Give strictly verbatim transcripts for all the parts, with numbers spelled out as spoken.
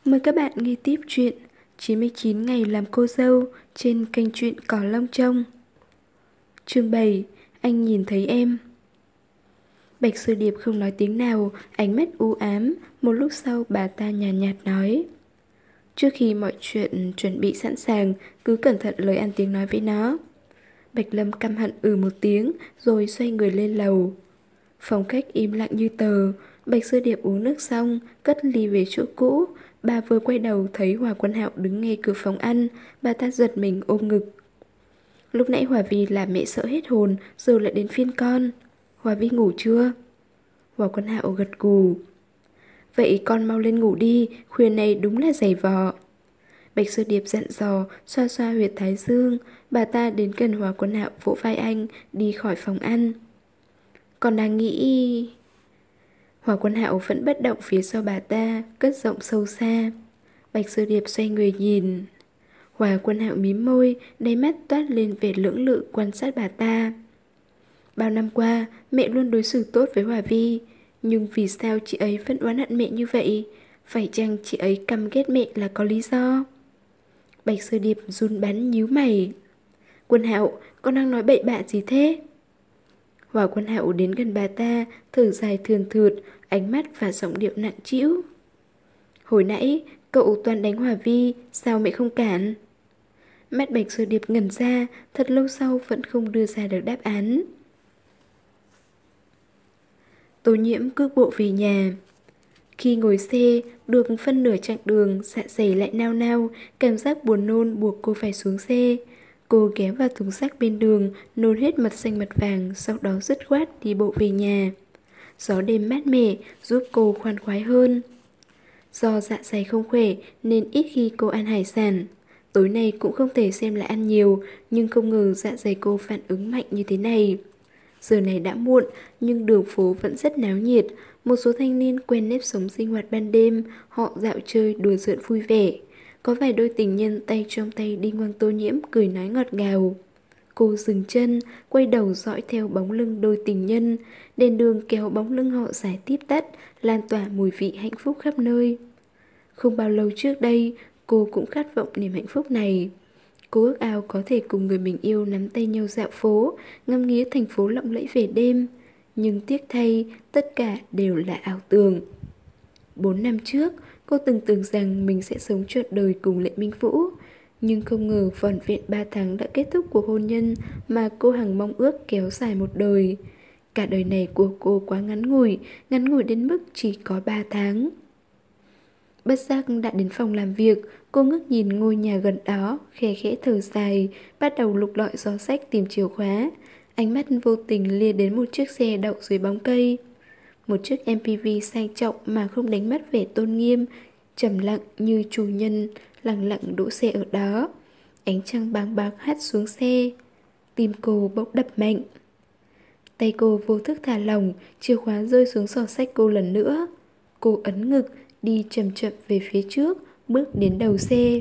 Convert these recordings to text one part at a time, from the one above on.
Mời các bạn nghe tiếp chuyện chín mươi chín ngày làm cô dâu trên kênh truyện Cỏ Long Trông. Chương bảy. Anh nhìn thấy em. Bạch Sư Điệp không nói tiếng nào, ánh mắt u ám. Một lúc sau bà ta nhàn nhạt, nhạt nói: trước khi mọi chuyện chuẩn bị sẵn sàng, cứ cẩn thận lời ăn tiếng nói với nó. Bạch Lâm căm hận ừ một tiếng, rồi xoay người lên lầu. Phòng khách im lặng như tờ. Bạch Sư Điệp uống nước xong, cất ly về chỗ cũ. Bà vừa quay đầu thấy Hòa Quân Hạo đứng ngay cửa phòng ăn. Bà ta giật mình ôm ngực. Lúc nãy Hòa Vi làm mẹ sợ hết hồn, giờ lại đến phiên con. Hòa Vi ngủ chưa? Hòa Quân Hạo gật gù. Vậy con mau lên ngủ đi, khuya này đúng là dày vò. Bạch Sư Điệp dặn dò, xoa xoa huyệt thái dương. Bà ta đến gần Hòa Quân Hạo vỗ vai anh, đi khỏi phòng ăn. Con đang nghĩ... Hòa Quân Hạo vẫn bất động phía sau bà ta, cất giọng sâu xa. Bạch Sư Điệp xoay người nhìn. Hòa Quân Hạo mím môi, đáy mắt toát lên vẻ lưỡng lự quan sát bà ta. Bao năm qua, mẹ luôn đối xử tốt với Hòa Vi, nhưng vì sao chị ấy vẫn oán hận mẹ như vậy? Phải chăng chị ấy căm ghét mẹ là có lý do? Bạch Sư Điệp run bắn nhíu mày. Quân Hạo, con đang nói bậy bạ gì thế? Hòa Quân Hạo đến gần bà ta, thở dài thườn thượt, ánh mắt và giọng điệu nặng trĩu. Hồi nãy, cậu toàn đánh Hòa Vi, sao mẹ không cản? Mắt Bạch Sư Điệp ngẩn ra, thật lâu sau vẫn không đưa ra được đáp án. Tô Nhiễm cước bộ về nhà. Khi ngồi xe, được phân nửa chặng đường, dạ dày lại nao nao, cảm giác buồn nôn buộc cô phải xuống xe. Cô ghé vào thùng rác bên đường, nôn hết mật xanh mật vàng, sau đó dứt khoát đi bộ về nhà. Gió đêm mát mẻ giúp cô khoan khoái hơn. Do dạ dày không khỏe nên ít khi cô ăn hải sản. Tối nay cũng không thể xem là ăn nhiều, nhưng không ngờ dạ dày cô phản ứng mạnh như thế này. Giờ này đã muộn, nhưng đường phố vẫn rất náo nhiệt. Một số thanh niên quen nếp sống sinh hoạt ban đêm, họ dạo chơi đùa giỡn vui vẻ. Có vài đôi tình nhân tay trong tay đi ngoằng Tô Nhiễm cười nói ngọt ngào. Cô dừng chân, quay đầu dõi theo bóng lưng đôi tình nhân. Đèn đường kéo bóng lưng họ dài tiếp tắt, lan tỏa mùi vị hạnh phúc khắp nơi. Không bao lâu trước đây, cô cũng khát vọng niềm hạnh phúc này. Cô ước ao có thể cùng người mình yêu nắm tay nhau dạo phố, ngắm nghía thành phố lộng lẫy về đêm. Nhưng tiếc thay, tất cả đều là ảo tưởng. Bốn năm trước, cô từng tưởng rằng mình sẽ sống trọn đời cùng Lệ Minh Vũ. Nhưng không ngờ vỏn vẹn ba tháng đã kết thúc cuộc hôn nhân mà cô hằng mong ước kéo dài một đời. Cả đời này của cô quá ngắn ngủi, ngắn ngủi đến mức chỉ có ba tháng. Bất giác đã đến phòng làm việc, cô ngước nhìn ngôi nhà gần đó, khẽ khẽ thở dài, bắt đầu lục lọi giỏ sách tìm chìa khóa. Ánh mắt vô tình lia đến một chiếc xe đậu dưới bóng cây. Một chiếc em pê vê sang trọng mà không đánh mất vẻ tôn nghiêm, trầm lặng như chủ nhân, lặng lặng đỗ xe ở đó. Ánh trăng bàng bạc hắt xuống xe. Tim cô bỗng đập mạnh. Tay cô vô thức thả lỏng, chìa khóa rơi xuống giỏ sách cô lần nữa. Cô ấn ngực, đi chậm chậm về phía trước, bước đến đầu xe.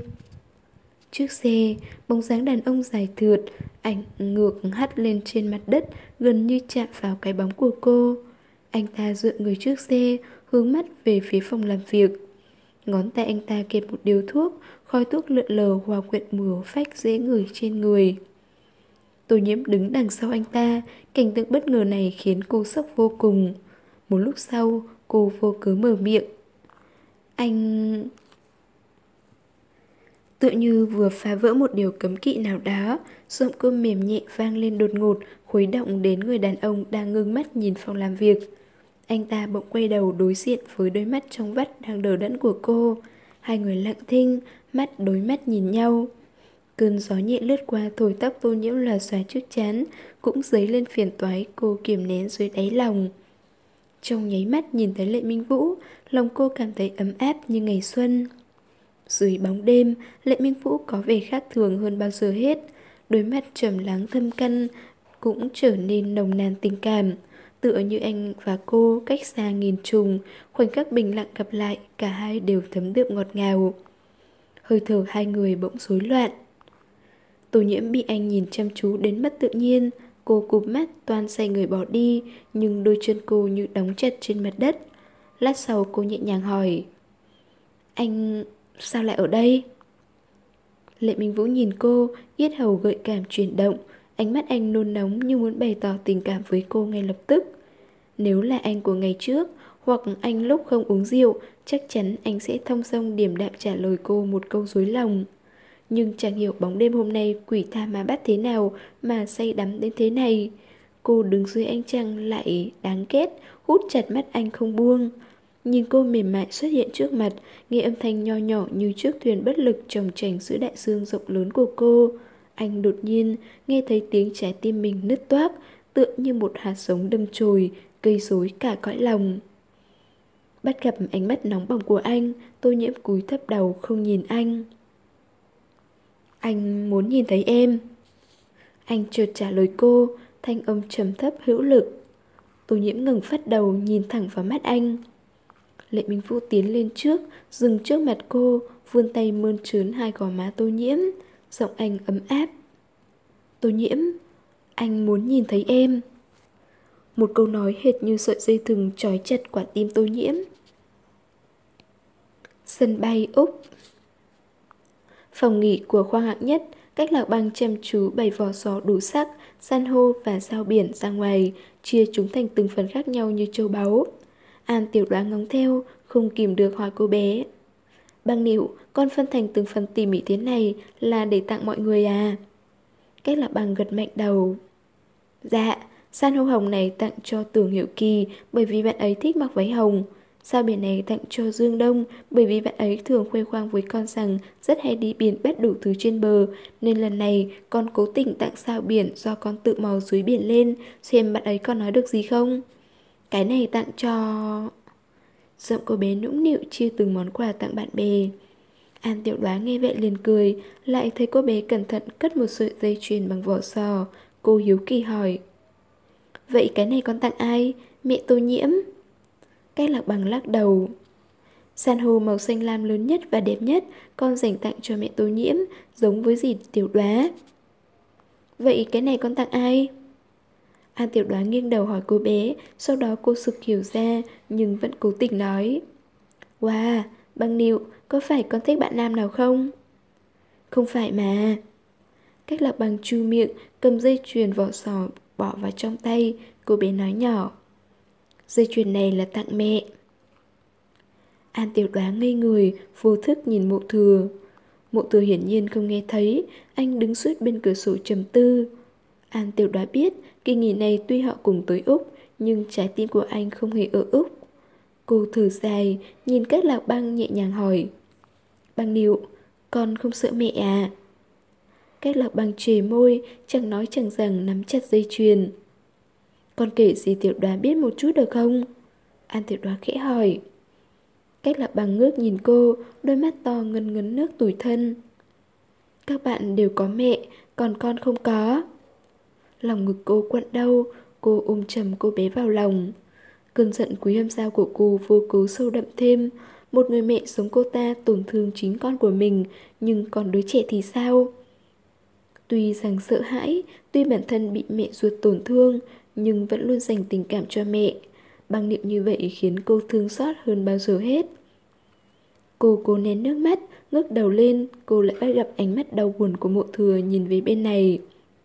Trước xe, bóng dáng đàn ông dài thượt, ảnh ngược hắt lên trên mặt đất, gần như chạm vào cái bóng của cô. Anh ta dựa người trước xe, hướng mắt về phía phòng làm việc. Ngón tay anh ta kẹp một điếu thuốc, khói thuốc lượn lờ hòa quyện mùi phách dễ ngửi trên người. Tô Nhiễm đứng đằng sau anh ta, cảnh tượng bất ngờ này khiến cô sốc vô cùng. Một lúc sau, cô vô cớ mở miệng. Anh... Tựa như vừa phá vỡ một điều cấm kỵ nào đó, giọng cô mềm nhẹ vang lên đột ngột, khuấy động đến người đàn ông đang ngưng mắt nhìn phòng làm việc. Anh ta bỗng quay đầu đối diện với đôi mắt trong vắt đang đờ đẫn của cô. Hai người lặng thinh, mắt đối mắt nhìn nhau. Cơn gió nhẹ lướt qua thổi tóc Tô Nhiễm là xóa trước trán, cũng dấy lên phiền toái cô kiềm nén dưới đáy lòng. Trong nháy mắt nhìn thấy Lệ Minh Vũ, lòng cô cảm thấy ấm áp như ngày xuân. Dưới bóng đêm, Lệ Minh Vũ có vẻ khác thường hơn bao giờ hết. Đôi mắt trầm lắng thâm căn cũng trở nên nồng nàn tình cảm. Tựa như anh và cô cách xa nghìn trùng, khoảnh khắc bình lặng gặp lại, cả hai đều thấm đượm ngọt ngào. Hơi thở hai người bỗng rối loạn. Tô Nhiễm bị anh nhìn chăm chú đến mất tự nhiên. Cô cụp mắt toan xoay người bỏ đi, nhưng đôi chân cô như đóng chặt trên mặt đất. Lát sau cô nhẹ nhàng hỏi. Anh... sao lại ở đây? Lệ Minh Vũ nhìn cô, yết hầu gợi cảm chuyển động. Ánh mắt anh nôn nóng như muốn bày tỏ tình cảm với cô ngay lập tức. Nếu là anh của ngày trước, hoặc anh lúc không uống rượu, chắc chắn anh sẽ thong dong điềm đạm trả lời cô một câu dối lòng. Nhưng chẳng hiểu bóng đêm hôm nay quỷ tha ma bắt thế nào mà say đắm đến thế này. Cô đứng dưới ánh trăng lại đáng ghét, hút chặt mắt anh không buông. Nhìn cô mềm mại xuất hiện trước mặt, nghe âm thanh nho nhỏ như chiếc thuyền bất lực chồng chành giữa đại dương rộng lớn của cô. Anh đột nhiên nghe thấy tiếng trái tim mình nứt toác, tựa như một hạt giống đâm chồi, gây rối cả cõi lòng. Bắt gặp ánh mắt nóng bỏng của anh, Tô Nhiễm cúi thấp đầu không nhìn anh. Anh muốn nhìn thấy em. Anh chợt trả lời cô, thanh âm trầm thấp hữu lực. Tô Nhiễm ngừng phát đầu nhìn thẳng vào mắt anh. Lệ Minh Vũ tiến lên trước, dừng trước mặt cô, vươn tay mơn trớn hai gò má Tô Nhiễm, giọng anh ấm áp. Tô Nhiễm, anh muốn nhìn thấy em. Một câu nói hệt như sợi dây thừng trói chặt quả tim Tô Nhiễm. Sân bay Úc. Phòng nghỉ của khoang hạng nhất, cách Lạc Băng chăm chú bày vỏ sò đủ sắc, san hô và sao biển ra ngoài, chia chúng thành từng phần khác nhau như châu báu. An Tiểu Đoá ngóng theo, không kìm được hỏi cô bé. Băng Nịu, con phân thành từng phần tỉ mỉ thế này là để tặng mọi người à? Cách Lạc Băng gật mạnh đầu. Dạ, san hô hồng này tặng cho Tưởng Hiểu Kỳ bởi vì bạn ấy thích mặc váy hồng. Sao biển này tặng cho Dương Đông bởi vì bạn ấy thường khoe khoang với con rằng rất hay đi biển bắt đủ thứ trên bờ, nên lần này con cố tình tặng sao biển do con tự mò dưới biển lên, xem bạn ấy còn nói được gì không. Cái này tặng cho... Giọng cô bé nũng nịu chia từng món quà tặng bạn bè. An Tiểu Đoá nghe vậy liền cười, lại thấy cô bé cẩn thận cất một sợi dây chuyền bằng vỏ sò. Cô hiếu kỳ hỏi. Vậy cái này con tặng ai? Mẹ Tô Nhiễm. Cách Lạc Bằng lắc đầu. San hô màu xanh lam lớn nhất và đẹp nhất con dành tặng cho mẹ Tô Nhiễm, giống với dì Tiểu Đoá. Vậy cái này con tặng ai? An Tiểu Đoá nghiêng đầu hỏi cô bé, sau đó cô sực hiểu ra, nhưng vẫn cố tình nói. Wow, Băng Nịu, có phải con thích bạn nam nào không? Không phải mà. Cách Lạc Bằng chu miệng, cầm dây chuyền vỏ sò bỏ vào trong tay, cô bé nói nhỏ. Dây chuyền này là tặng mẹ. An Tiểu Đoá ngây người, vô thức nhìn Mộ Thừa. Mộ Thừa hiển nhiên không nghe thấy, anh đứng suốt bên cửa sổ trầm tư. An Tiểu Đoá biết, kỳ nghỉ này tuy họ cùng tới Úc, nhưng trái tim của anh không hề ở Úc. Cô thở dài, nhìn Cách Lạc Băng nhẹ nhàng hỏi. Băng Nịu, con không sợ mẹ à? Cách Lạc Băng trề môi, chẳng nói chẳng rằng nắm chặt dây chuyền. Con kể gì Tiểu Đoá biết một chút được không? An Tiểu Đoá khẽ hỏi. Cách Lạc Băng ngước nhìn cô, đôi mắt to ngấn ngấn nước tủi thân. Các bạn đều có mẹ, còn con không có. Lòng ngực cô quặn đau, cô ôm chầm cô bé vào lòng. Cơn giận Quý Âm Giao của cô vô cớ sâu đậm thêm. Một người mẹ giống cô ta tổn thương chính con của mình, nhưng còn đứa trẻ thì sao? Tuy rằng sợ hãi, tuy bản thân bị mẹ ruột tổn thương, nhưng vẫn luôn dành tình cảm cho mẹ. Băng Nịu như vậy khiến cô thương xót hơn bao giờ hết. Cô cố nén nước mắt, ngước đầu lên, cô lại bắt gặp ánh mắt đau buồn của Mộ Thừa nhìn về bên này.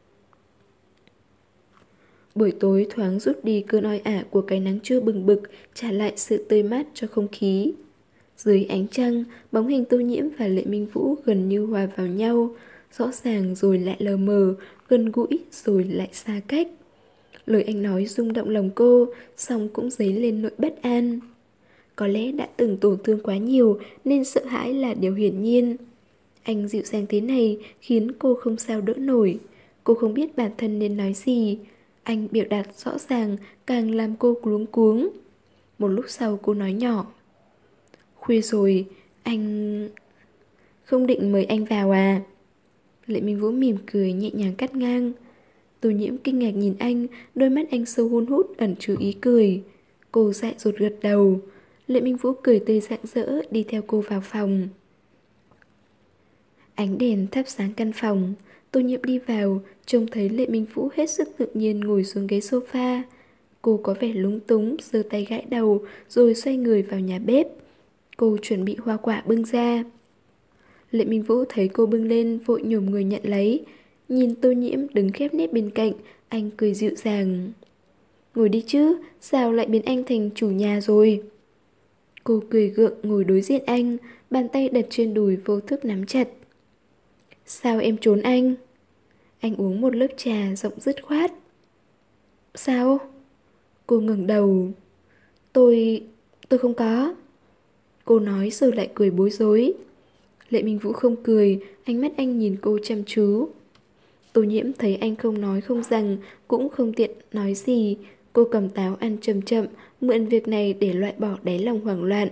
Buổi tối thoáng rút đi cơn oi ả của cái nắng trưa bừng bực, trả lại sự tươi mát cho không khí. Dưới ánh trăng, bóng hình Tô Nhiễm và Lệ Minh Vũ gần như hòa vào nhau, rõ ràng rồi lại lờ mờ, gần gũi rồi lại xa cách. Lời anh nói rung động lòng cô, song cũng dấy lên nỗi bất an. Có lẽ đã từng tổn thương quá nhiều nên sợ hãi là điều hiển nhiên. Anh dịu dàng thế này khiến cô không sao đỡ nổi. Cô không biết bản thân nên nói gì. Anh biểu đạt rõ ràng càng làm cô luống cuống. Một lúc sau cô nói nhỏ. Khuya rồi, anh... Không định mời anh vào à? Lệ Minh Vũ mỉm cười nhẹ nhàng cắt ngang. Tô Nhiễm kinh ngạc nhìn anh, đôi mắt anh sâu hun hút ẩn chứa ý cười. Cô dại dột gật đầu. Lệ Minh Vũ cười tươi rạng rỡ đi theo cô vào phòng. Ánh đèn thắp sáng căn phòng. Tô Nhiễm đi vào, trông thấy Lệ Minh Vũ hết sức tự nhiên ngồi xuống ghế sofa. Cô có vẻ lúng túng, giơ tay gãi đầu rồi xoay người vào nhà bếp. Cô chuẩn bị hoa quả bưng ra. Lệ Minh Vũ thấy cô bưng lên vội nhổm người nhận lấy. Nhìn Tô Nhiễm đứng khép nép bên cạnh, anh cười dịu dàng. Ngồi đi chứ, sao lại biến anh thành chủ nhà rồi? Cô cười gượng ngồi đối diện anh, bàn tay đặt trên đùi vô thức nắm chặt. Sao em trốn anh? Anh uống một lớp trà giọng dứt khoát. Sao? Cô ngẩng đầu. Tôi... tôi không có. Cô nói rồi lại cười bối rối. Lệ Minh Vũ không cười, ánh mắt anh nhìn cô chăm chú. Tô Nhiễm thấy anh không nói không rằng, cũng không tiện nói gì. Cô cầm táo ăn chậm chậm, mượn việc này để loại bỏ đáy lòng hoảng loạn.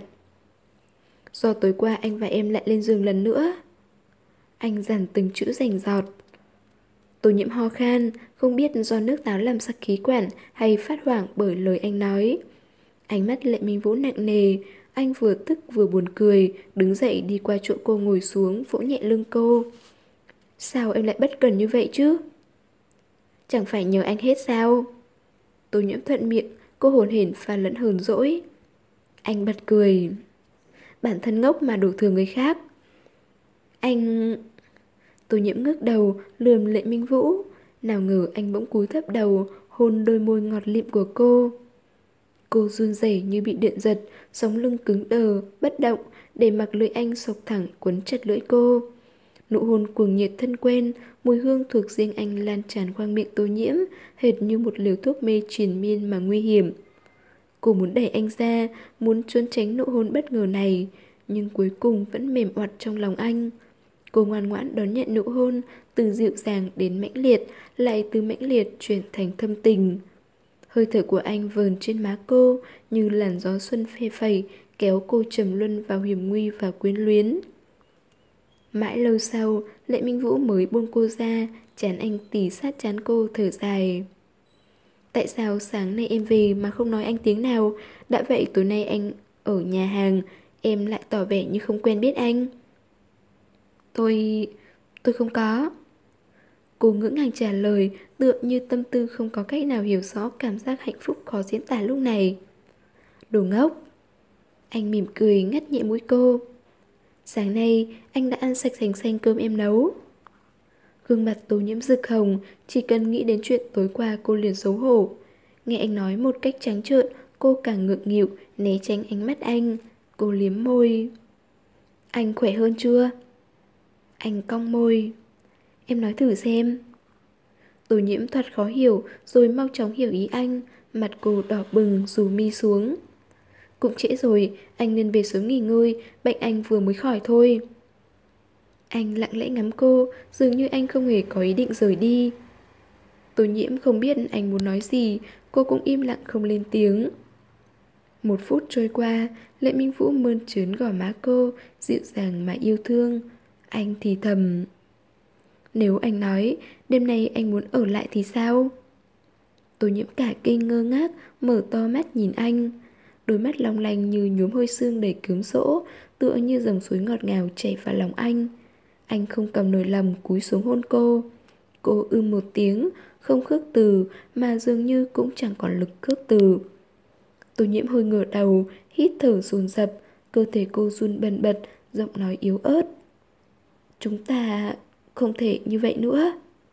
Do tối qua anh và em lại lên giường lần nữa. Anh dằn từng chữ rành rọt. Tô Nhiễm ho khan, không biết do nước táo làm sặc khí quản hay phát hoảng bởi lời anh nói. Ánh mắt Lệ Minh Vũ nặng nề, anh vừa tức vừa buồn cười, đứng dậy đi qua chỗ cô ngồi xuống, vỗ nhẹ lưng cô. Sao em lại bất cần như vậy chứ? Chẳng phải nhờ anh hết sao? Tô Nhiễm thuận miệng, cô hồn hển pha lẫn hờn dỗi. Anh bật cười. Bản thân ngốc mà đổ thừa người khác. Anh... Tô Nhiễm ngước đầu, lườm Lệ Minh Vũ. Nào ngờ anh bỗng cúi thấp đầu, hôn đôi môi ngọt lịm của cô. Cô run rẩy như bị điện giật, sống lưng cứng đờ, bất động, để mặc lưỡi anh xộc thẳng quấn chặt lưỡi cô. Nụ hôn cuồng nhiệt thân quen, mùi hương thuộc riêng anh lan tràn qua miệng Tô Nhiễm, hệt như một liều thuốc mê triền miên mà nguy hiểm. Cô muốn đẩy anh ra, muốn trốn tránh nụ hôn bất ngờ này, nhưng cuối cùng vẫn mềm oặt trong lòng anh. Cô ngoan ngoãn đón nhận nụ hôn, từ dịu dàng đến mãnh liệt, lại từ mãnh liệt chuyển thành thâm tình. Hơi thở của anh vờn trên má cô như làn gió xuân phe phẩy, kéo cô trầm luân vào hiểm nguy và quyến luyến. Mãi lâu sau, Lệ Minh Vũ mới buông cô ra, chán anh tỉ sát chán cô thở dài. Tại sao sáng nay em về mà không nói anh tiếng nào? Đã vậy tối nay anh ở nhà hàng, em lại tỏ vẻ như không quen biết anh. Tôi... tôi không có. Cô ngưỡng ngàng trả lời, tựa như tâm tư không có cách nào hiểu rõ cảm giác hạnh phúc khó diễn tả lúc này. Đồ ngốc. Anh mỉm cười ngắt nhẹ mũi cô. Sáng nay anh đã ăn sạch sành xanh cơm em nấu. Gương mặt Tô Nhiễm rực hồng, chỉ cần nghĩ đến chuyện tối qua cô liền xấu hổ. Nghe anh nói một cách trắng trợn, cô càng ngượng nghịu, né tránh ánh mắt anh. Cô liếm môi. Anh khỏe hơn chưa? Anh cong môi. Em nói thử xem. Tô Nhiễm thoạt khó hiểu, rồi mau chóng hiểu ý anh. Mặt cô đỏ bừng, rủ mi xuống. Cũng trễ rồi, anh nên về sớm nghỉ ngơi, bệnh anh vừa mới khỏi thôi. Anh lặng lẽ ngắm cô, dường như anh không hề có ý định rời đi. Tô Nhiễm không biết anh muốn nói gì, cô cũng im lặng không lên tiếng. Một phút trôi qua, Lệ Minh Vũ mơn trớn gò má cô, dịu dàng mà yêu thương. Anh thì thầm. Nếu anh nói, đêm nay anh muốn ở lại thì sao? Tô Nhiễm cả kinh ngơ ngác, mở to mắt nhìn anh. Đôi mắt long lanh như nhuốm hôi sương đầy cướm rỗ, tựa như dòng suối ngọt ngào chảy vào lòng anh. Anh không cầm nổi lòng cúi xuống hôn cô. Cô ư một tiếng, không khước từ, mà dường như cũng chẳng còn lực khước từ. Tô Nhiễm hơi ngửa đầu, hít thở dồn dập, cơ thể cô run bần bật, giọng nói yếu ớt. Chúng ta không thể như vậy nữa.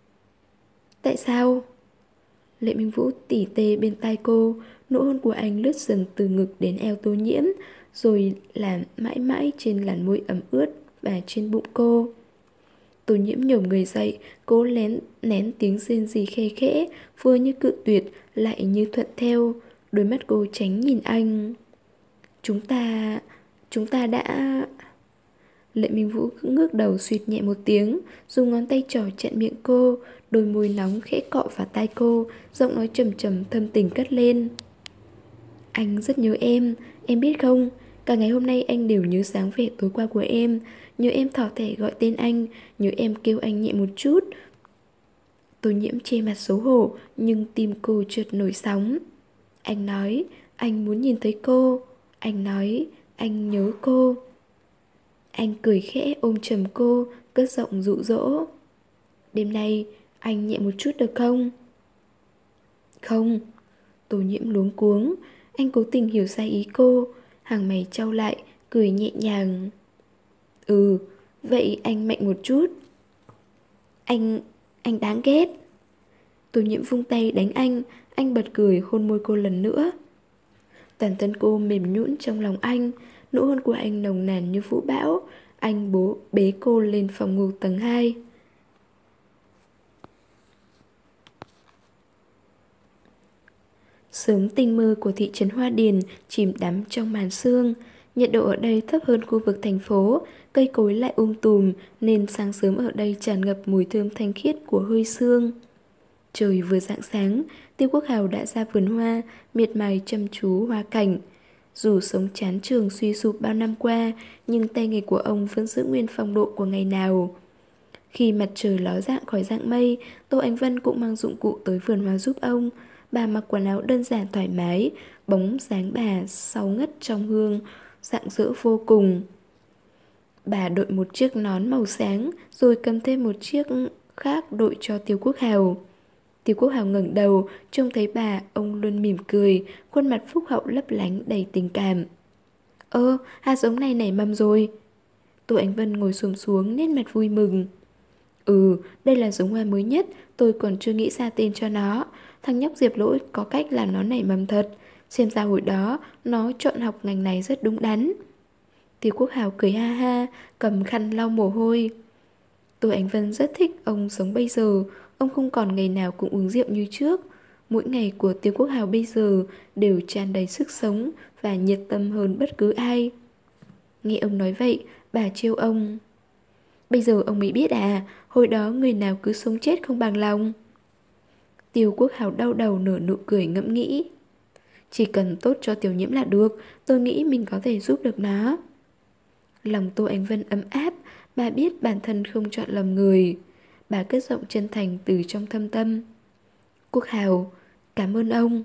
Tại sao? Lệ Minh Vũ tỉ tê bên tai cô, nụ hôn của anh lướt dần từ ngực đến eo Tô Nhiễm, rồi làm mãi mãi trên làn môi ẩm ướt và trên bụng cô. Tô Nhiễm nhổm người dậy, cố lén nén tiếng rên rỉ khe khẽ, vừa như cự tuyệt, lại như thuận theo. Đôi mắt cô tránh nhìn anh. Chúng ta... chúng ta đã... Lệ Minh Vũ ngước đầu suýt nhẹ một tiếng, dùng ngón tay trỏ chặn miệng cô, đôi môi nóng khẽ cọ vào tai cô, giọng nói trầm trầm thâm tình cất lên. Anh rất nhớ em, em biết không? Cả ngày hôm nay anh đều nhớ dáng vẻ tối qua của em, nhớ em thỏ thẻ gọi tên anh, nhớ em kêu anh nhẹ một chút. Tô Nhiễm che mặt xấu hổ, nhưng tim cô chợt nổi sóng. Anh nói, anh muốn nhìn thấy cô. Anh nói, anh nhớ cô. Anh cười khẽ ôm chầm cô, cất giọng dụ dỗ. Đêm nay, anh nhẹ một chút được không? Không. Tô Nhiễm luống cuống. Anh cố tình hiểu sai ý cô. Hàng mày trao lại, cười nhẹ nhàng. Ừ, vậy anh mạnh một chút. Anh... anh đáng ghét. Tô Nhiễm vung tay đánh anh, anh bật cười hôn môi cô lần nữa. Toàn thân cô mềm nhũn trong lòng anh, nụ hôn của anh nồng nàn như vũ bão. Anh bố bế cô lên phòng ngủ tầng hai. Sớm tinh mơ của thị trấn Hoa Điền chìm đắm trong màn sương. Nhiệt độ ở đây thấp hơn khu vực thành phố, cây cối lại um tùm nên sáng sớm ở đây tràn ngập mùi thơm thanh khiết của hơi sương. Trời vừa rạng sáng, Tiêu Quốc Hào đã ra vườn hoa, miệt mài chăm chú hoa cảnh. Dù sống chán trường suy sụp bao năm qua, nhưng tay nghề của ông vẫn giữ nguyên phong độ của ngày nào. Khi mặt trời ló dạng khỏi dạng mây, Tô Ánh Vân cũng mang dụng cụ tới vườn hoa giúp ông. Bà mặc quần áo đơn giản thoải mái, bóng dáng bà sau ngất trong hương, rạng rỡ vô cùng. Bà đội một chiếc nón màu sáng, rồi cầm thêm một chiếc khác đội cho Tiêu Quốc Hào. Tiêu Quốc Hào ngẩng đầu, trông thấy bà, ông luôn mỉm cười, khuôn mặt phúc hậu lấp lánh đầy tình cảm. Ơ, hạt giống này nảy mầm rồi. Tô Ánh Vân ngồi xổm xuống, nét mặt vui mừng. Ừ, đây là giống hoa mới nhất, tôi còn chưa nghĩ ra tên cho nó. Thằng nhóc Diệp Lỗi có cách làm nó nảy mầm thật. Xem ra hồi đó, nó chọn học ngành này rất đúng đắn. Tiêu Quốc Hào cười ha ha, cầm khăn lau mồ hôi. Tô Ánh Vân rất thích ông sống bây giờ. Ông không còn ngày nào cũng uống rượu như trước. Mỗi ngày của Tiêu Quốc Hào bây giờ đều tràn đầy sức sống và nhiệt tâm hơn bất cứ ai. Nghe ông nói vậy, bà trêu ông. Bây giờ ông mới biết à, hồi đó người nào cứ sống chết không bằng lòng. Tiêu Quốc Hào đau đầu nở nụ cười ngẫm nghĩ. Chỉ cần tốt cho Tiểu Nhiễm là được, tôi nghĩ mình có thể giúp được nó. Lòng Tô Ánh Vân ấm áp, bà biết bản thân không chọn lầm người. Bà cất giọng chân thành từ trong thâm tâm. Quốc Hào, cảm ơn ông.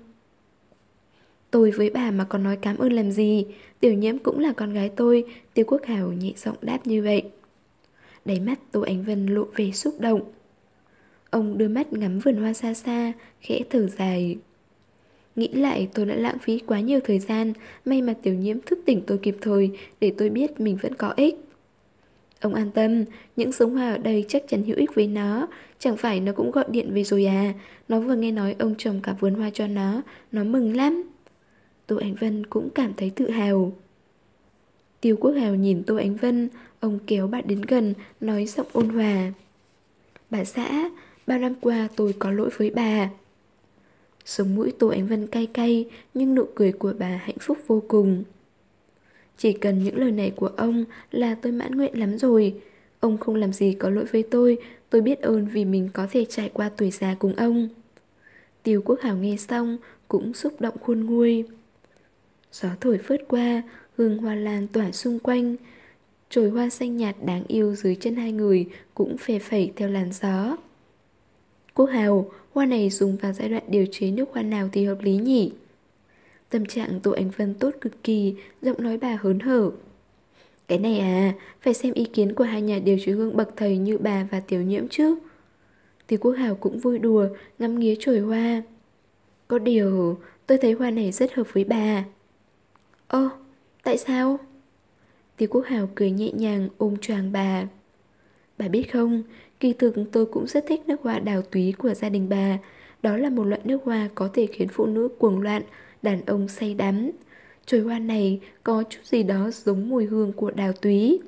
Tôi với bà mà còn nói cảm ơn làm gì, Tiểu Nhiễm cũng là con gái tôi. Tiêu Quốc Hào nhẹ giọng đáp như vậy. Đáy mắt Tô Ánh Vân lộ vẻ xúc động. Ông đưa mắt ngắm vườn hoa xa xa, khẽ thở dài. Nghĩ lại tôi đã lãng phí quá nhiều thời gian, may mà Tiểu Nhiễm thức tỉnh tôi kịp thời để tôi biết mình vẫn có ích. Ông an tâm, những giống hoa ở đây chắc chắn hữu ích với nó. Chẳng phải nó cũng gọi điện về rồi à. Nó vừa nghe nói ông trồng cả vườn hoa cho nó, nó mừng lắm. Tô Ánh Vân cũng cảm thấy tự hào. Tiêu Quốc Hào nhìn Tô Ánh Vân, ông kéo bà đến gần, nói giọng ôn hòa. Bà xã, bao năm qua tôi có lỗi với bà. Sống mũi Tô Ánh Vân cay cay, nhưng nụ cười của bà hạnh phúc vô cùng. Chỉ cần những lời này của ông là tôi mãn nguyện lắm rồi. Ông không làm gì có lỗi với tôi, tôi biết ơn vì mình có thể trải qua tuổi già cùng ông. Tiêu Quốc Hào nghe xong, cũng xúc động khôn nguôi. Gió thổi phớt qua, hương hoa lan tỏa xung quanh. Chồi hoa xanh nhạt đáng yêu dưới chân hai người cũng phè phẩy theo làn gió. Quốc Hào, hoa này dùng vào giai đoạn điều chế nước hoa nào thì hợp lý nhỉ? Tâm trạng Tô Ánh Vân tốt cực kỳ, giọng nói bà hớn hở. Cái này à, phải xem ý kiến của hai nhà điều chế hương bậc thầy như bà và Tiểu Nhiễm chứ. Tiêu Quốc Hào cũng vui đùa, ngắm nghía chồi hoa. Có điều, tôi thấy hoa này rất hợp với bà. Ơ, tại sao? Tiêu Quốc Hào cười nhẹ nhàng ôm choàng bà. Bà biết không, kỳ thực tôi cũng rất thích nước hoa đào túy của gia đình bà. Đó là một loại nước hoa có thể khiến phụ nữ cuồng loạn, đàn ông say đắm. Chồi hoa này có chút gì đó giống mùi hương của đào túy.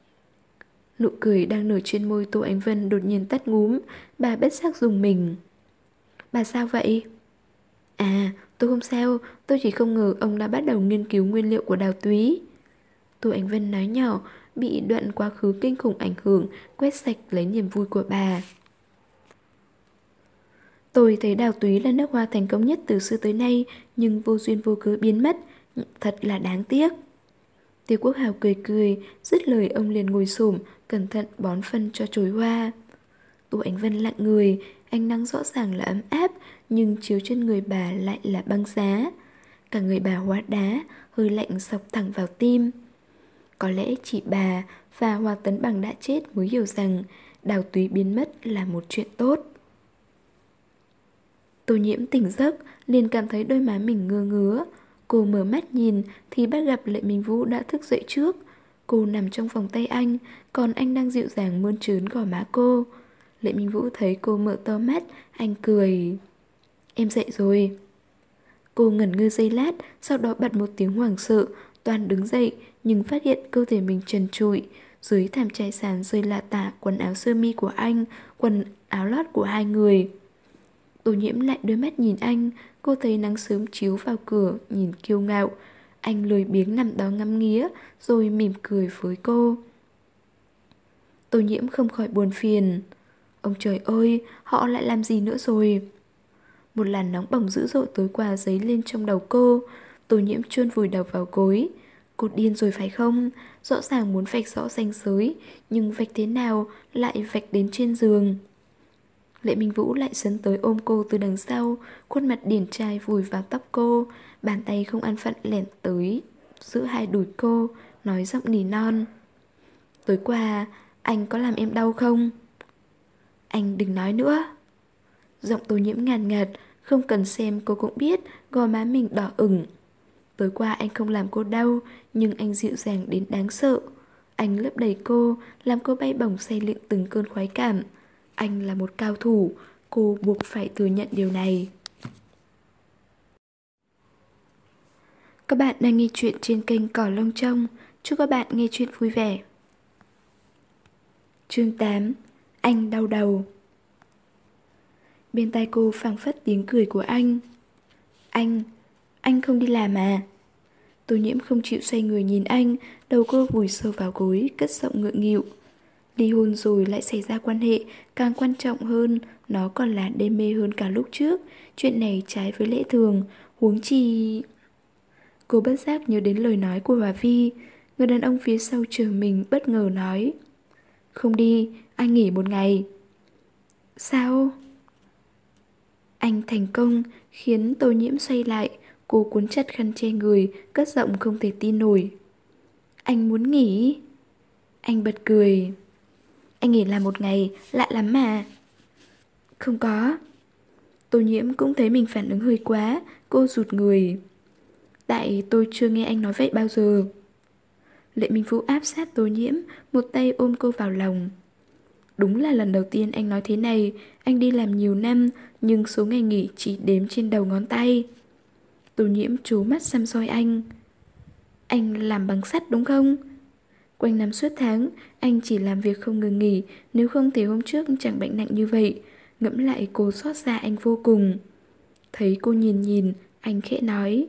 Nụ cười đang nở trên môi Tô Ánh Vân đột nhiên tắt ngúm, bà bất giác dùng mình. Bà sao vậy? À, tôi không sao, tôi chỉ không ngờ ông đã bắt đầu nghiên cứu nguyên liệu của đào túy. Tô Ánh Vân nói nhỏ, bị đoạn quá khứ kinh khủng ảnh hưởng, quét sạch lấy niềm vui của bà. Tôi thấy đào túy là nước hoa thành công nhất từ xưa tới nay, nhưng vô duyên vô cớ biến mất, thật là đáng tiếc. Tiêu Quốc Hào cười cười, dứt lời ông liền ngồi xổm, cẩn thận bón phân cho chồi hoa. Tô Ánh Vân lặng người, ánh nắng rõ ràng là ấm áp, nhưng chiếu trên người bà lại là băng giá. Cả người bà hóa đá, hơi lạnh xộc thẳng vào tim. Có lẽ chỉ bà và Hoa Tấn Bằng đã chết mới hiểu rằng đào túy biến mất là một chuyện tốt. Tô Nhiễm tỉnh giấc, liền cảm thấy đôi má mình ngơ ngứa. Cô mở mắt nhìn thì bắt gặp Lệ Minh Vũ đã thức dậy trước. Cô nằm trong vòng tay anh, còn anh đang dịu dàng mơn trớn gò má cô. Lệ Minh Vũ thấy cô mở to mắt, anh cười. Em dậy rồi. Cô ngẩn ngơ giây lát, sau đó bật một tiếng hoảng sợ, toàn đứng dậy, nhưng phát hiện cơ thể mình trần trụi. Dưới thảm trải sàn rơi lả tả quần áo sơ mi của anh, quần áo lót của hai người. Tô Nhiễm lại đôi mắt nhìn anh, cô thấy nắng sớm chiếu vào cửa, nhìn kiêu ngạo. Anh lười biếng nằm đó ngắm nghía, rồi mỉm cười với cô. Tô Nhiễm không khỏi buồn phiền. Ông trời ơi, họ lại làm gì nữa rồi? Một làn nóng bỏng dữ dội tối qua dấy lên trong đầu cô. Tô Nhiễm chôn vùi đầu vào gối. Cô điên rồi phải không? Rõ ràng muốn vạch rõ ranh giới, nhưng vạch thế nào lại vạch đến trên giường. Lệ Minh Vũ lại sấn tới ôm cô từ đằng sau, khuôn mặt điển trai vùi vào tóc cô, bàn tay không an phận lẻn tới giữ hai đùi cô, nói giọng nỉ non. Tối qua, anh có làm em đau không? Anh đừng nói nữa. Giọng Tô Nhiễm ngàn ngạt, không cần xem cô cũng biết gò má mình đỏ ửng. Tối qua anh không làm cô đau, nhưng anh dịu dàng đến đáng sợ. Anh lấp đầy cô, làm cô bay bổng say lịm từng cơn khoái cảm. Anh là một cao thủ, cô buộc phải thừa nhận điều này. Các bạn đang nghe chuyện trên kênh Cỏ Lông Trông. Chúc các bạn nghe chuyện vui vẻ. Chương tám. Anh đau đầu. Bên tai cô phảng phất tiếng cười của anh. Anh, anh không đi làm à? Tô Nhiễm không chịu xoay người nhìn anh, đầu cô vùi sâu vào gối, cất giọng ngượng nghịu. Ly hôn rồi lại xảy ra quan hệ, càng quan trọng hơn, nó còn là đê mê hơn cả lúc trước. Chuyện này trái với lẽ thường, huống chi... Cô bất giác nhớ đến lời nói của Hòa Vi. Người đàn ông phía sau chờ mình bất ngờ nói. Không đi, anh nghỉ một ngày. Sao? Anh thành công, khiến Tô Nhiễm xoay lại. Cô cuốn chặt khăn che người, cất giọng không thể tin nổi. Anh muốn nghỉ? Anh bật cười. Anh nghỉ làm một ngày, lạ lắm mà. Không có. Tô Nhiễm cũng thấy mình phản ứng hơi quá, cô rụt người. Tại tôi chưa nghe anh nói vậy bao giờ. Lệ Minh Vũ áp sát Tô Nhiễm, một tay ôm cô vào lòng. Đúng là lần đầu tiên anh nói thế này. Anh đi làm nhiều năm, nhưng số ngày nghỉ chỉ đếm trên đầu ngón tay. Tô Nhiễm trố mắt săm soi anh. Anh làm bằng sắt đúng không? Quanh năm suốt tháng, anh chỉ làm việc không ngừng nghỉ, nếu không thì hôm trước chẳng bệnh nặng như vậy. Ngẫm lại cô xót xa anh vô cùng. Thấy cô nhìn nhìn, anh khẽ nói.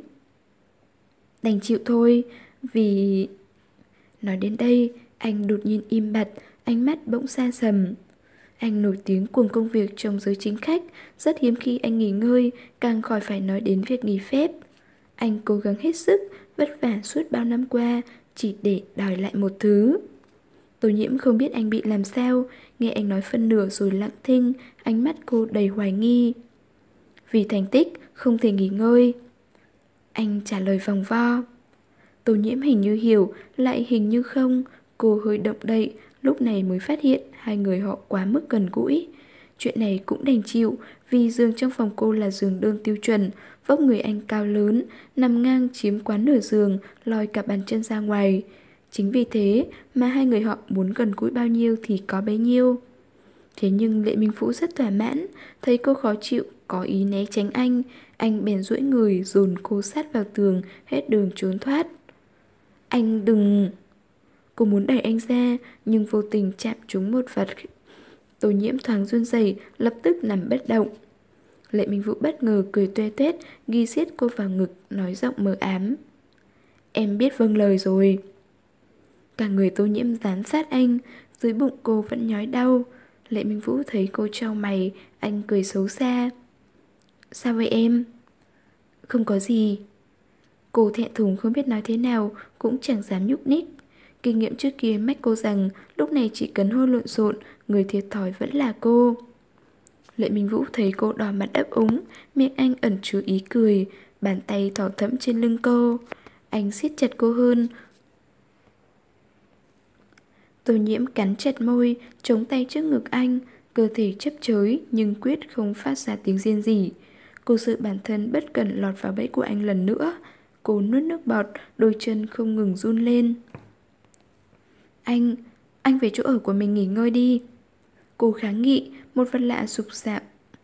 Đành chịu thôi, vì... Nói đến đây, anh đột nhiên im bặt, ánh mắt bỗng xa sầm. Anh nổi tiếng cuồng công việc trong giới chính khách, rất hiếm khi anh nghỉ ngơi, càng khỏi phải nói đến việc nghỉ phép. Anh cố gắng hết sức, vất vả suốt bao năm qua, chỉ để đòi lại một thứ. Tô Nhiễm không biết anh bị làm sao, nghe anh nói phân nửa rồi lặng thinh, ánh mắt cô đầy hoài nghi. Vì thành tích, không thể nghỉ ngơi. Anh trả lời vòng vo. Tô Nhiễm hình như hiểu, lại hình như không. Cô hơi động đậy, lúc này mới phát hiện hai người họ quá mức gần gũi. Chuyện này cũng đành chịu, vì giường trong phòng cô là giường đơn tiêu chuẩn, vóc người anh cao lớn, nằm ngang chiếm quá nửa giường, lòi cả bàn chân ra ngoài. Chính vì thế mà hai người họ muốn gần gũi bao nhiêu thì có bấy nhiêu. Thế nhưng Lệ Minh Vũ rất thỏa mãn, thấy cô khó chịu, có ý né tránh anh. Anh bèn duỗi người dồn cô sát vào tường, hết đường trốn thoát. Anh đừng... Cô muốn đẩy anh ra, nhưng vô tình chạm trúng một vật. Tô Nhiễm thoáng run rẩy, lập tức nằm bất động. Lệ Minh Vũ bất ngờ cười toe toét, ghi xiết cô vào ngực, nói giọng mờ ám. Em biết vâng lời rồi. Cả người Tô Nhiễm dán sát anh, dưới bụng cô vẫn nhói đau. Lệ Minh Vũ thấy cô trao mày, anh cười xấu xa. Sao vậy em? Không có gì. Cô thẹn thùng không biết nói thế nào, cũng chẳng dám nhúc nhích. Kinh nghiệm trước kia mách cô rằng lúc này chỉ cần hôn lộn xộn, người thiệt thòi vẫn là cô. Lệ Minh Vũ thấy cô đỏ mặt ấp úng, miệng anh ẩn chứa ý cười, bàn tay thỏ thẫm trên lưng cô. Anh siết chặt cô hơn. Tô Nhiễm cắn chặt môi, chống tay trước ngực anh, cơ thể chấp chới nhưng quyết không phát ra tiếng rên rỉ. Cô sợ bản thân bất cẩn lọt vào bẫy của anh lần nữa. Cô nuốt nước bọt, đôi chân không ngừng run lên. Anh, anh về chỗ ở của mình nghỉ ngơi đi. Cô kháng nghị, một vật lạ sục sạo.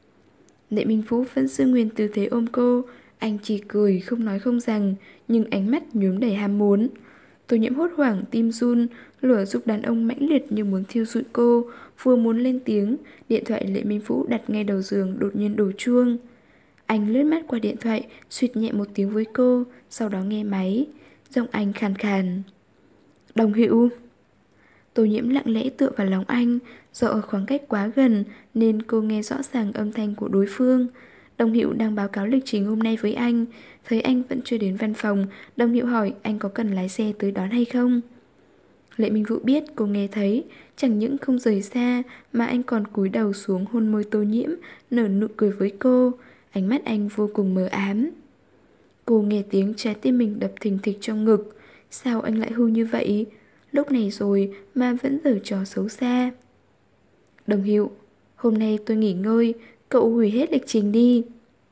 Lệ Minh Vũ vẫn giữ nguyên tư thế ôm cô. Anh chỉ cười không nói không rằng, nhưng ánh mắt nhuốm đầy ham muốn. Tô Nhiễm hốt hoảng, tim run, lửa dục đàn ông mãnh liệt như muốn thiêu rụi cô. Vừa muốn lên tiếng, điện thoại Lệ Minh Vũ đặt ngay đầu giường đột nhiên đổ chuông. Anh lướt mắt qua điện thoại, suýt nhẹ một tiếng với cô, sau đó nghe máy. Giọng anh khàn khàn. Đồng Hữu. Tô Nhiễm lặng lẽ tựa vào lòng anh. Do ở khoảng cách quá gần nên cô nghe rõ ràng âm thanh của đối phương. Đồng Hữu đang báo cáo lịch trình hôm nay với anh. Thấy anh vẫn chưa đến văn phòng, Đồng Hữu hỏi anh có cần lái xe tới đón hay không. Lệ Minh Vũ biết cô nghe thấy, chẳng những không rời xa mà anh còn cúi đầu xuống hôn môi Tô Nhiễm, nở nụ cười với cô. Ánh mắt anh vô cùng mờ ám. Cô nghe tiếng trái tim mình đập thình thịch trong ngực. Sao anh lại hư như vậy? Lúc này rồi mà vẫn giở trò xấu xa. Đồng Hữu, hôm nay tôi nghỉ ngơi, cậu hủy hết lịch trình đi.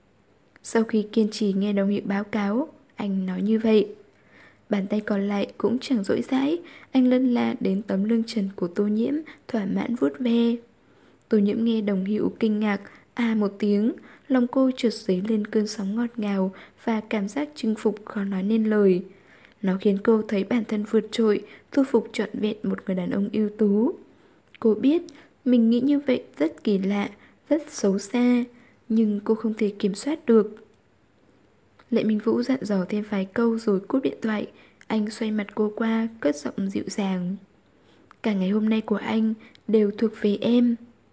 Sau khi kiên trì nghe Đồng Hữu báo cáo, anh nói như vậy. Bàn tay còn lại cũng chẳng rỗi rãi, anh lân la đến tấm lưng trần của Tô Nhiễm, thỏa mãn vuốt ve. Tô Nhiễm nghe Đồng Hữu kinh ngạc, à một tiếng, lòng cô chợt dấy lên cơn sóng ngọt ngào và cảm giác chinh phục khó nói nên lời. Nó khiến cô thấy bản thân vượt trội, thu phục trọn vẹn một người đàn ông ưu tú. Cô biết mình nghĩ như vậy rất kỳ lạ, rất xấu xa, nhưng cô không thể kiểm soát được. Lệ Minh Vũ dặn dò thêm vài câu rồi cúp điện thoại. Anh xoay mặt cô qua, cất giọng dịu dàng. Cả ngày hôm nay của anh đều thuộc về em.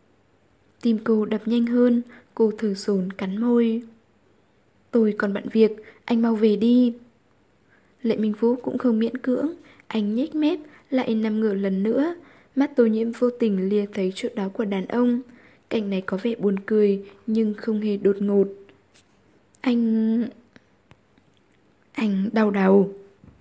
Tim cô đập nhanh hơn, cô thở dồn cắn môi. Tôi còn bận việc, anh mau về đi. Lệ Minh Vũ cũng không miễn cưỡng, anh nhếch mép, lại nằm ngửa lần nữa. Mắt Tô Nhiễm vô tình lia thấy chỗ đó của đàn ông. Cảnh này có vẻ buồn cười, nhưng không hề đột ngột. Anh... Anh đau đầu.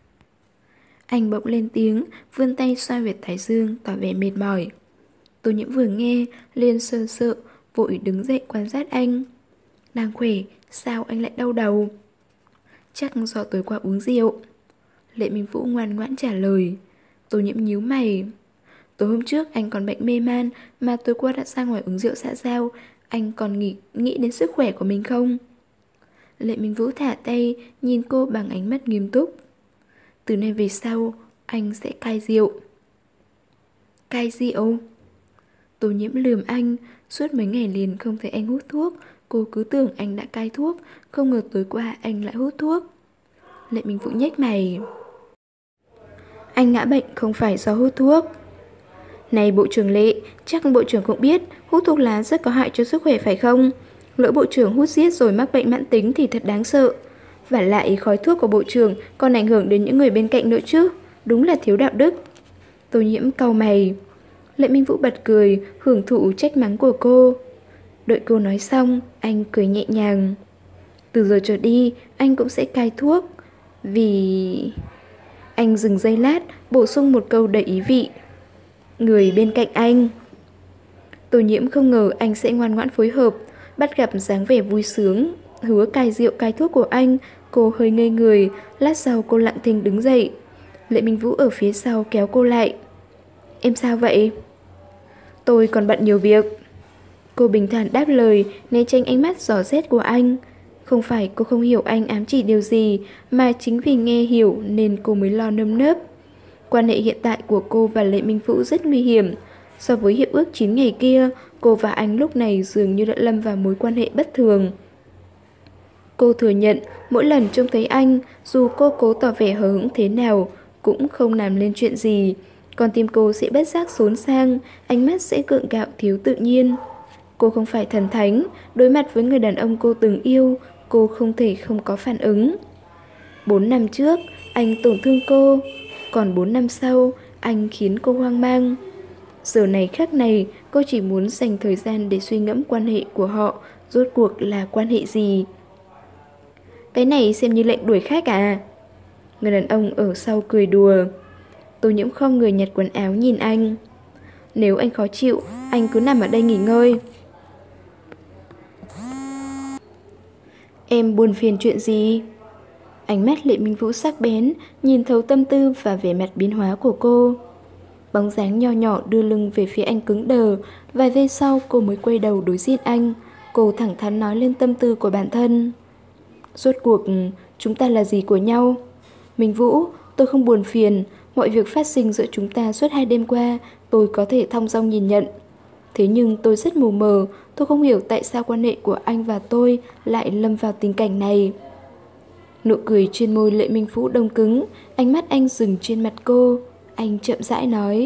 Anh bỗng lên tiếng, vươn tay xoa huyệt thái dương, tỏ vẻ mệt mỏi. Tô Nhiễm vừa nghe, liền sơ sợ, vội đứng dậy quan sát anh. Đang khỏe, sao anh lại đau đầu? Chắc do tối qua uống rượu. Lệ Minh Vũ ngoan ngoãn trả lời. Tô Nhiễm nhíu mày. Tối hôm trước anh còn bệnh mê man, mà tối qua đã ra ngoài uống rượu xã giao. Anh còn nghĩ, nghĩ đến sức khỏe của mình không? Lệ Minh Vũ thả tay, nhìn cô bằng ánh mắt nghiêm túc. Từ nay về sau, anh sẽ cai rượu. Cai rượu? Tô Nhiễm lườm anh, suốt mấy ngày liền không thấy anh hút thuốc. Cô cứ tưởng anh đã cai thuốc, không ngờ tối qua anh lại hút thuốc. Lệ Minh Vũ nhếch mày. Anh ngã bệnh không phải do hút thuốc. Này Bộ trưởng Lệ, chắc Bộ trưởng cũng biết hút thuốc lá rất có hại cho sức khỏe phải không? Lỡ Bộ trưởng hút giết rồi mắc bệnh mãn tính thì thật đáng sợ. Và lại khói thuốc của Bộ trưởng còn ảnh hưởng đến những người bên cạnh nữa chứ. Đúng là thiếu đạo đức. Tô Nhiễm cau mày. Lệ Minh Vũ bật cười, hưởng thụ trách mắng của cô. Đợi cô nói xong, anh cười nhẹ nhàng. Từ giờ trở đi, anh cũng sẽ cai thuốc. Vì... Anh dừng giây lát, bổ sung một câu đầy ý vị. Người bên cạnh anh. Tô Nhiễm không ngờ anh sẽ ngoan ngoãn phối hợp. Bắt gặp dáng vẻ vui sướng hứa cai rượu cai thuốc của anh, cô hơi ngây người. Lát sau cô lặng thinh đứng dậy. Lệ Minh Vũ ở phía sau kéo cô lại. Em sao vậy? Tôi còn bận nhiều việc. Cô bình thản đáp lời, né tránh ánh mắt dò xét của anh. Không phải cô không hiểu anh ám chỉ điều gì, mà chính vì nghe hiểu nên cô mới lo nơm nớp. Quan hệ hiện tại của cô và Lệ Minh Vũ rất nguy hiểm. So với hiệp ước chín ngày kia, cô và anh lúc này dường như đã lâm vào mối quan hệ bất thường. Cô thừa nhận, mỗi lần trông thấy anh, dù cô cố tỏ vẻ hờ hững thế nào, cũng không làm lên chuyện gì. Còn tim cô sẽ bất giác xốn sang, ánh mắt sẽ gượng gạo thiếu tự nhiên. Cô không phải thần thánh, đối mặt với người đàn ông cô từng yêu, cô không thể không có phản ứng. Bốn năm trước, anh tổn thương cô, còn bốn năm sau, anh khiến cô hoang mang. Giờ này khắc này, cô chỉ muốn dành thời gian để suy ngẫm quan hệ của họ, rốt cuộc là quan hệ gì. Cái này xem như lệnh đuổi khách à? Người đàn ông ở sau cười đùa. Tô Nhiễm không người nhặt quần áo nhìn anh. Nếu anh khó chịu, anh cứ nằm ở đây nghỉ ngơi. Em buồn phiền chuyện gì? Ánh mắt Lệ Minh Vũ sắc bén, nhìn thấu tâm tư và vẻ mặt biến hóa của cô. Bóng dáng nho nhỏ đưa lưng về phía anh cứng đờ, vài giây sau cô mới quay đầu đối diện anh. Cô thẳng thắn nói lên tâm tư của bản thân. Rốt cuộc, chúng ta là gì của nhau? Minh Vũ, tôi không buồn phiền, mọi việc phát sinh giữa chúng ta suốt hai đêm qua, tôi có thể thong dong nhìn nhận. Thế nhưng tôi rất mù mờ, tôi không hiểu tại sao quan hệ của anh và tôi lại lâm vào tình cảnh này. Nụ cười trên môi Lệ Minh Vũ đông cứng, ánh mắt anh dừng trên mặt cô. Anh chậm rãi nói.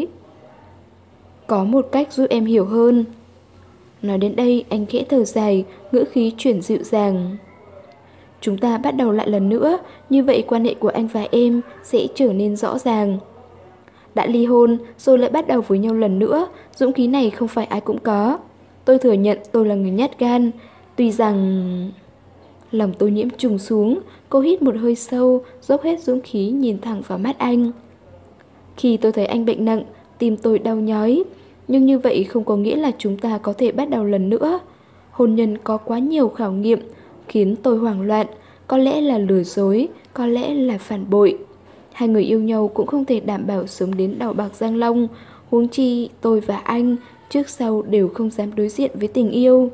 Có một cách giúp em hiểu hơn. Nói đến đây anh khẽ thở dài, ngữ khí chuyển dịu dàng. Chúng ta bắt đầu lại lần nữa, như vậy quan hệ của anh và em sẽ trở nên rõ ràng. Đã ly hôn rồi lại bắt đầu với nhau lần nữa, dũng khí này không phải ai cũng có. Tôi thừa nhận tôi là người nhát gan, tuy rằng... Lòng Tô Nhiễm trùng xuống, cô hít một hơi sâu, dốc hết dũng khí nhìn thẳng vào mắt anh. Khi tôi thấy anh bệnh nặng, tim tôi đau nhói, nhưng như vậy không có nghĩa là chúng ta có thể bắt đầu lần nữa. Hôn nhân có quá nhiều khảo nghiệm, khiến tôi hoảng loạn, có lẽ là lừa dối, có lẽ là phản bội. Hai người yêu nhau cũng không thể đảm bảo sớm đến đầu bạc răng long, huống chi tôi và anh trước sau đều không dám đối diện với tình yêu.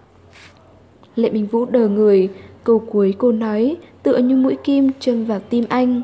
Lệ Minh Vũ đờ người, câu cuối cô nói tựa như mũi kim châm vào tim anh.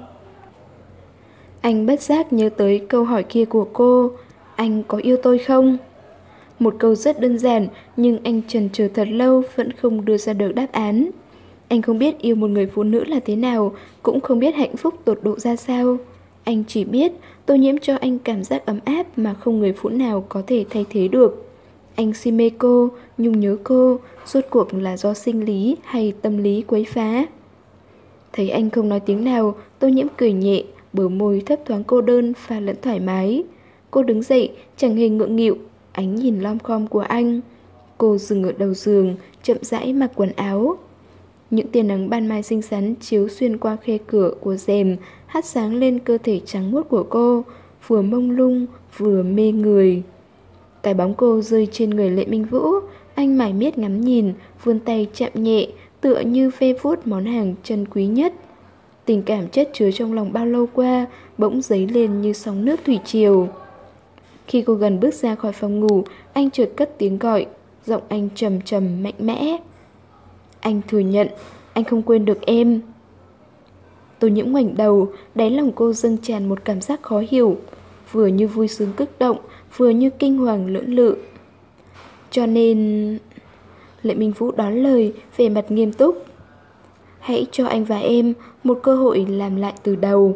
Anh bất giác nhớ tới câu hỏi kia của cô, anh có yêu tôi không? Một câu rất đơn giản nhưng anh chần chừ thật lâu vẫn không đưa ra được đáp án. Anh không biết yêu một người phụ nữ là thế nào, cũng không biết hạnh phúc tột độ ra sao. Anh chỉ biết Tô Nhiễm cho anh cảm giác ấm áp mà không người phụ nào có thể thay thế được. Anh si mê cô, nhung nhớ cô, rốt cuộc là do sinh lý hay tâm lý quấy phá. Thấy anh không nói tiếng nào, Tô Nhiễm cười nhẹ, bờ môi thấp thoáng cô đơn pha lẫn thoải mái. Cô đứng dậy, chẳng hề ngượng nghịu, ánh nhìn lom khom của anh. Cô dừng ở đầu giường, chậm rãi mặc quần áo. Những tia nắng ban mai xinh xắn chiếu xuyên qua khe cửa của rèm, hắt sáng lên cơ thể trắng muốt của cô, vừa mông lung, vừa mê người. Cái bóng cô rơi trên người Lệ Minh Vũ, anh mải miết ngắm nhìn, vươn tay chạm nhẹ, tựa như ve vuốt món hàng chân quý nhất. Tình cảm chất chứa trong lòng bao lâu qua bỗng dấy lên như sóng nước thủy triều. Khi cô gần bước ra khỏi phòng ngủ, anh chợt cất tiếng gọi, giọng anh trầm trầm mạnh mẽ. Anh thừa nhận, anh không quên được em. Tô Nhiễm ngoảnh đầu, đáy lòng cô dâng tràn một cảm giác khó hiểu, vừa như vui sướng kích động, vừa như kinh hoàng lưỡng lự. Cho nên... Lệ Minh Vũ đón lời, vẻ mặt nghiêm túc. Hãy cho anh và em một cơ hội làm lại từ đầu.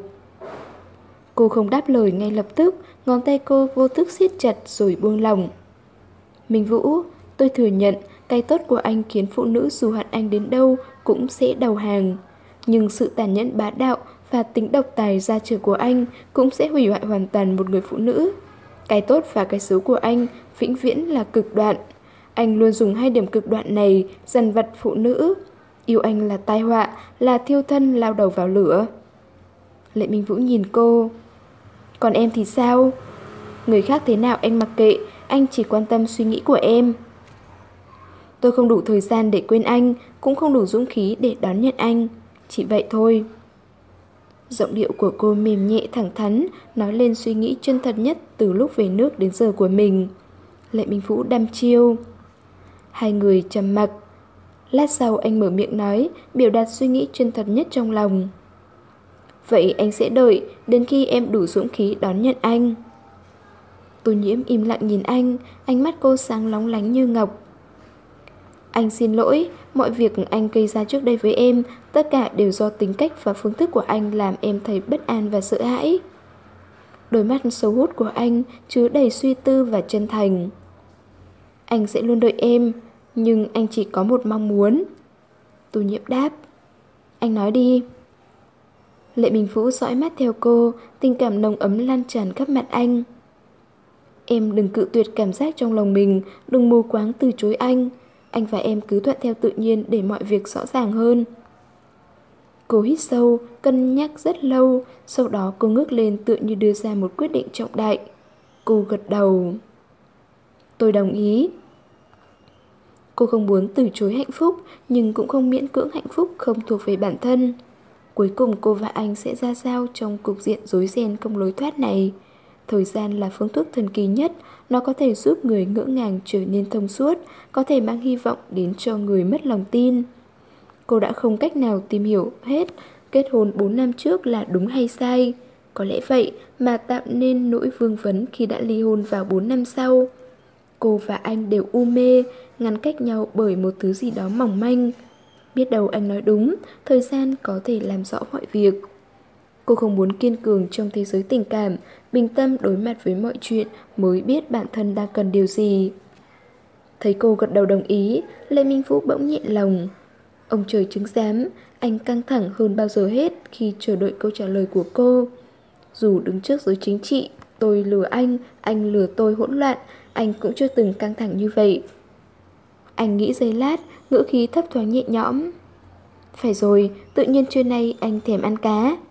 Cô không đáp lời ngay lập tức, ngón tay cô vô thức siết chặt rồi buông lỏng. Minh Vũ, tôi thừa nhận cái tốt của anh khiến phụ nữ dù hận anh đến đâu cũng sẽ đầu hàng. Nhưng sự tàn nhẫn bá đạo và tính độc tài gia trưởng của anh cũng sẽ hủy hoại hoàn toàn một người phụ nữ. Cái tốt và cái xấu của anh vĩnh viễn là cực đoan. Anh luôn dùng hai điểm cực đoan này dằn vặt phụ nữ. Yêu anh là tai họa, là thiêu thân lao đầu vào lửa. Lệ Minh Vũ nhìn cô. Còn em thì sao? Người khác thế nào anh mặc kệ, anh chỉ quan tâm suy nghĩ của em. Tôi không đủ thời gian để quên anh, cũng không đủ dũng khí để đón nhận anh. Chỉ vậy thôi. Giọng điệu của cô mềm nhẹ thẳng thắn, nói lên suy nghĩ chân thật nhất từ lúc về nước đến giờ của mình. Lệ Minh Vũ đăm chiêu. Hai người trầm mặc. Lát sau anh mở miệng nói, biểu đạt suy nghĩ chân thật nhất trong lòng. Vậy anh sẽ đợi đến khi em đủ dũng khí đón nhận anh. Tô Nhiễm im lặng nhìn anh, ánh mắt cô sáng lóng lánh như ngọc. Anh xin lỗi, mọi việc anh gây ra trước đây với em, tất cả đều do tính cách và phương thức của anh làm em thấy bất an và sợ hãi. Đôi mắt sâu hút của anh chứa đầy suy tư và chân thành. Anh sẽ luôn đợi em, nhưng anh chỉ có một mong muốn. Tô Nhiễm đáp. Anh nói đi. Lệ Minh Vũ dõi mắt theo cô, tình cảm nồng ấm lan tràn khắp mặt anh. Em đừng cự tuyệt cảm giác trong lòng mình, đừng mù quáng từ chối anh. Anh và em cứ thuận theo tự nhiên để mọi việc rõ ràng hơn. Cô hít sâu, cân nhắc rất lâu, sau đó cô ngước lên tựa như đưa ra một quyết định trọng đại. Cô gật đầu. Tôi đồng ý. Cô không muốn từ chối hạnh phúc, nhưng cũng không miễn cưỡng hạnh phúc không thuộc về bản thân. Cuối cùng cô và anh sẽ ra sao trong cục diện rối ren không lối thoát này? Thời gian là phương thuốc thần kỳ nhất, nó có thể giúp người ngỡ ngàng trở nên thông suốt, có thể mang hy vọng đến cho người mất lòng tin. Cô đã không cách nào tìm hiểu hết kết hôn bốn năm trước là đúng hay sai. Có lẽ vậy mà tạo nên nỗi vương vấn khi đã ly hôn vào bốn năm sau. Cô và anh đều u mê, ngăn cách nhau bởi một thứ gì đó mỏng manh. Biết đâu anh nói đúng, thời gian có thể làm rõ mọi việc. Cô không muốn kiên cường trong thế giới tình cảm, bình tâm đối mặt với mọi chuyện mới biết bản thân đang cần điều gì. Thấy cô gật đầu đồng ý, Lê Minh Vũ bỗng nhẹ lòng. Ông trời chứng giám, anh căng thẳng hơn bao giờ hết khi chờ đợi câu trả lời của cô. Dù đứng trước giới chính trị, tôi lừa anh, anh lừa tôi hỗn loạn, anh cũng chưa từng căng thẳng như vậy. Anh nghĩ giây lát, ngữ khí thấp thoáng nhẹ nhõm. Phải rồi, tự nhiên trưa nay anh thèm ăn cá.